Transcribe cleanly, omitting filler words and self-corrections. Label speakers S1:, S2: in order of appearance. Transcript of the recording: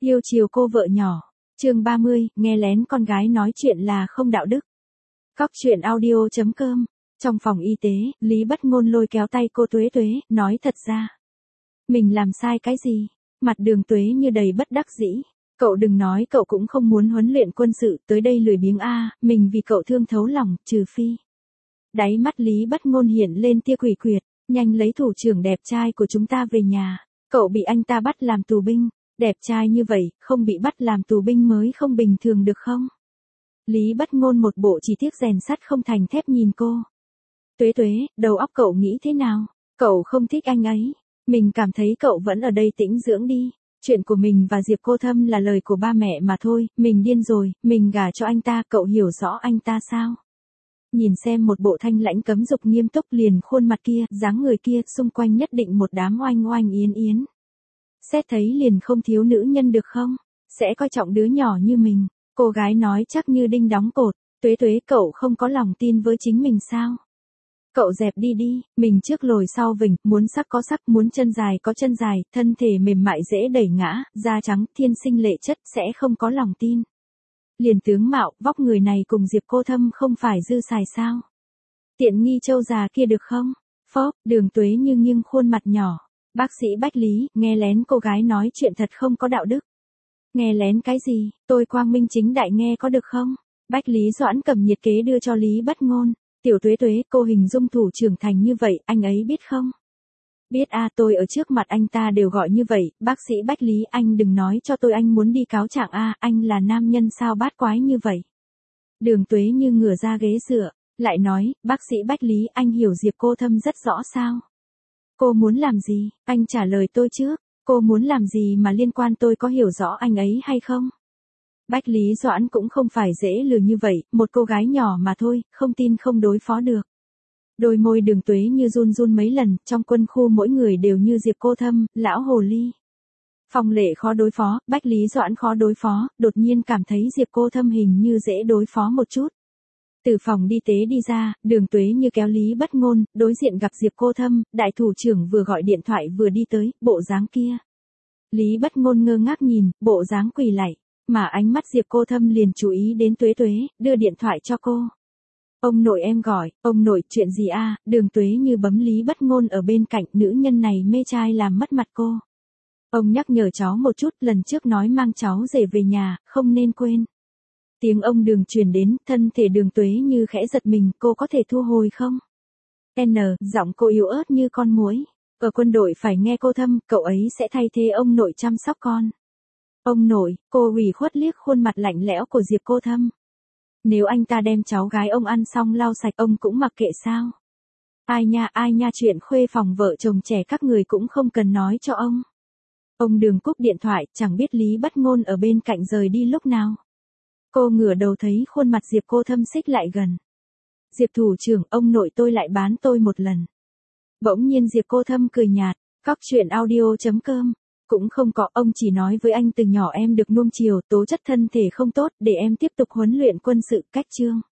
S1: Yêu chiều cô vợ nhỏ. Chương 30, nghe lén con gái nói chuyện là không đạo đức. Cóc truyện audio.com. Trong phòng y tế, Lý Bất Ngôn lôi kéo tay cô Tuế Tuế, nói thật ra. Mình làm sai cái gì? Mặt Đường Tuế như đầy bất đắc dĩ. Cậu đừng nói cậu cũng không muốn huấn luyện quân sự, tới đây lười biếng a, mình vì cậu thương thấu lòng, trừ phi. Đáy mắt Lý Bất Ngôn hiện lên tia quỷ quyệt, nhanh lấy thủ trưởng đẹp trai của chúng ta về nhà. Cậu bị anh ta bắt làm tù binh, đẹp trai như vậy, không bị bắt làm tù binh mới không bình thường được không? Lý Bất Ngôn một bộ chỉ tiếc rèn sắt không thành thép nhìn cô. Tuế Tuế, đầu óc cậu nghĩ thế nào? Cậu không thích anh ấy. Mình cảm thấy cậu vẫn ở đây tĩnh dưỡng đi. Chuyện của mình và Diệp Cô Thâm là lời của ba mẹ mà thôi, mình điên rồi, mình gả cho anh ta, cậu hiểu rõ anh ta sao? Nhìn xem một bộ thanh lãnh cấm dục nghiêm túc liền khuôn mặt kia, dáng người kia, xung quanh nhất định một đám oanh oanh yến yến. Xét thấy liền không thiếu nữ nhân được không? Sẽ coi trọng đứa nhỏ như mình. Cô gái nói chắc như đinh đóng cột. Tuế Tuế, cậu không có lòng tin với chính mình sao? Cậu dẹp đi đi, mình trước lồi sau vỉnh, muốn sắc có sắc, muốn chân dài có chân dài, thân thể mềm mại dễ đẩy ngã, da trắng, thiên sinh lệ chất, sẽ không có lòng tin. Liền tướng mạo, vóc người này cùng Diệp Cô Thâm không phải dư xài sao? Tiện nghi trâu già kia được không? Phóp, Đường Tuế nhưng nghiêng khuôn mặt nhỏ. Bác sĩ Bách Lý, nghe lén cô gái nói chuyện thật không có đạo đức. Nghe lén cái gì, tôi quang minh chính đại nghe có được không? Bách Lý Doãn cầm nhiệt kế đưa cho Lý Bất Ngôn. Tiểu Tuế Tuế, cô hình dung thủ trưởng thành như vậy, anh ấy biết không? Biết a, tôi ở trước mặt anh ta đều gọi như vậy, bác sĩ Bách Lý, anh đừng nói cho tôi anh muốn đi cáo trạng a, anh là nam nhân sao bát quái như vậy? Đường Tuế như ngửa ra ghế dựa, lại nói, bác sĩ Bách Lý, anh hiểu Diệp Cô Thâm rất rõ sao? Cô muốn làm gì? Anh trả lời tôi trước, cô muốn làm gì mà liên quan, tôi có hiểu rõ anh ấy hay không? Bách Lý Doãn cũng không phải dễ lừa như vậy, một cô gái nhỏ mà thôi, không tin không đối phó được. Đôi môi Đường Tuế như run run mấy lần, trong quân khu mỗi người đều như Diệp Cô Thâm, lão hồ ly. Phong Lệ khó đối phó, Bách Lý Doãn khó đối phó, đột nhiên cảm thấy Diệp Cô Thâm hình như dễ đối phó một chút. Từ phòng đi tế đi ra, Đường Tuế như kéo Lý Bất Ngôn, đối diện gặp Diệp Cô Thâm, đại thủ trưởng vừa gọi điện thoại vừa đi tới, bộ dáng kia. Lý Bất Ngôn ngơ ngác nhìn, bộ dáng quỳ lạy, mà ánh mắt Diệp Cô Thâm liền chú ý đến Tuế Tuế, đưa điện thoại cho cô. Ông nội em gọi, ông nội chuyện gì a? Đường Tuế như bấm Lý Bất Ngôn ở bên cạnh, nữ nhân này mê trai làm mất mặt cô. Ông nhắc nhở cháu một chút, lần trước nói mang cháu rể về nhà, không nên quên. Tiếng ông Đường truyền đến, thân thể Đường Tuế như khẽ giật mình, cô có thể thu hồi không? Giọng cô yếu ớt như con muỗi. Ở quân đội phải nghe cô Thâm, cậu ấy sẽ thay thế ông nội chăm sóc con. Ông nội, cô ủy khuất liếc khuôn mặt lạnh lẽo của Diệp Cô Thâm. Nếu anh ta đem cháu gái ông ăn xong lau sạch ông cũng mặc kệ sao? Ai nha, chuyện khuê phòng vợ chồng trẻ các người cũng không cần nói cho ông. Ông Đường cúp điện thoại, chẳng biết Lý Bất Ngôn ở bên cạnh rời đi lúc nào. Cô ngửa đầu thấy khuôn mặt Diệp Cô Thâm xích lại gần. Diệp thủ trưởng, ông nội tôi lại bán tôi một lần. Bỗng nhiên Diệp Cô Thâm cười nhạt, cóc truyện audio.com. Cũng không có, ông chỉ nói với anh từ nhỏ em được nuông chiều, tố chất thân thể không tốt, để em tiếp tục huấn luyện quân sự, cách chương.